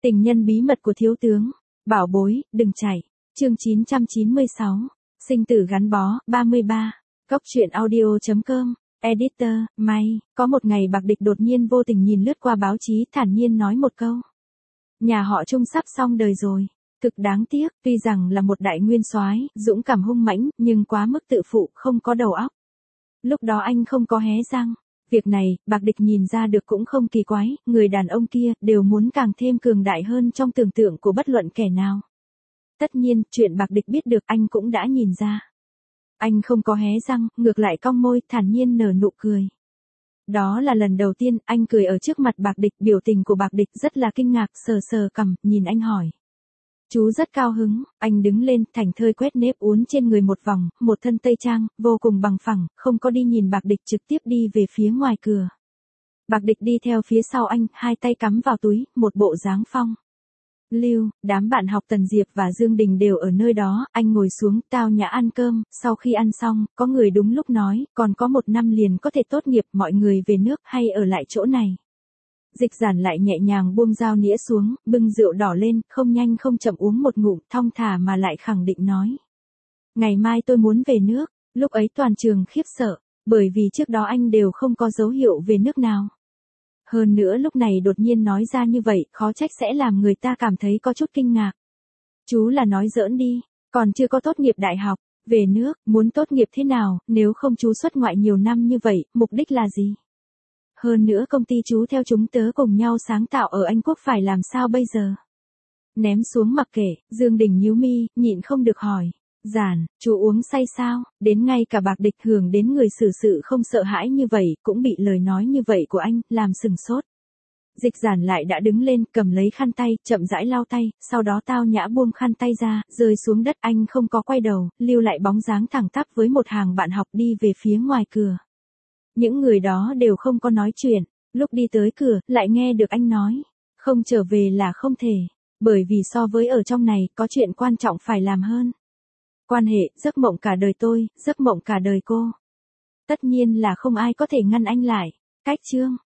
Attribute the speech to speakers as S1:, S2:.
S1: Tình nhân bí mật của thiếu tướng. Bảo bối, đừng chạy. Chương 996. Sinh tử gắn bó, 33. Cốc truyện audio.com. Editor, may, có một ngày Bạc Địch đột nhiên vô tình nhìn lướt qua báo chí thản nhiên nói một câu. Nhà họ Trung sắp xong đời rồi. Cực đáng tiếc, tuy rằng là một đại nguyên soái, dũng cảm hung mãnh, nhưng quá mức tự phụ, không có đầu óc. Lúc đó anh không có hé răng. Việc này, Bạc Địch nhìn ra được cũng không kỳ quái, người đàn ông kia đều muốn càng thêm cường đại hơn trong tưởng tượng của bất luận kẻ nào. Tất nhiên, chuyện Bạc Địch biết được anh cũng đã nhìn ra. Anh không có hé răng, ngược lại cong môi, thản nhiên nở nụ cười. Đó là lần đầu tiên anh cười ở trước mặt Bạc Địch, biểu tình của Bạc Địch rất là kinh ngạc, sờ sờ cằm, nhìn anh hỏi. Chú rất cao hứng, anh đứng lên, thảnh thơi quét nếp uốn trên người một vòng, một thân tây trang, vô cùng bằng phẳng, không có đi nhìn Bạc Địch, trực tiếp đi về phía ngoài cửa. Bạc Địch đi theo phía sau anh, hai tay cắm vào túi, một bộ dáng phong lưu. Đám bạn học Tần Diệp và Dương Đình đều ở nơi đó, anh ngồi xuống, tao nhã ăn cơm, sau khi ăn xong, có người đúng lúc nói, còn có 1 năm liền có thể tốt nghiệp, mọi người về nước hay ở lại chỗ này. Dịch Giản lại nhẹ nhàng buông dao nĩa xuống, bưng rượu đỏ lên, không nhanh không chậm uống một ngụm, thong thả mà lại khẳng định nói. Ngày mai tôi muốn về nước. Lúc ấy toàn trường khiếp sợ, bởi vì trước đó anh đều không có dấu hiệu về nước nào. Hơn nữa lúc này đột nhiên nói ra như vậy, khó trách sẽ làm người ta cảm thấy có chút kinh ngạc. Chú là nói giỡn đi, còn chưa có tốt nghiệp đại học, về nước, muốn tốt nghiệp thế nào, nếu không chú xuất ngoại nhiều năm như vậy, mục đích là gì? Hơn nữa công ty chú theo chúng tớ cùng nhau sáng tạo ở Anh Quốc phải làm sao bây giờ? Ném xuống mặc kệ, Dương Đình nhíu mi, nhịn không được hỏi. Giản, chú uống say sao? Đến ngay cả Bạc Địch hưởng đến người xử sự không sợ hãi như vậy, cũng bị lời nói như vậy của anh, làm sừng sốt. Dịch Giản lại đã đứng lên, cầm lấy khăn tay, chậm rãi lau tay, sau đó tao nhã buông khăn tay ra, rơi xuống đất, anh không có quay đầu, lưu lại bóng dáng thẳng tắp với một hàng bạn học đi về phía ngoài cửa. Những người đó đều không có nói chuyện, lúc đi tới cửa, lại nghe được anh nói, không trở về là không thể, bởi vì so với ở trong này, có chuyện quan trọng phải làm hơn. Quan hệ, giấc mộng cả đời tôi, giấc mộng cả đời cô. Tất nhiên là không ai có thể ngăn anh lại. Cách chương.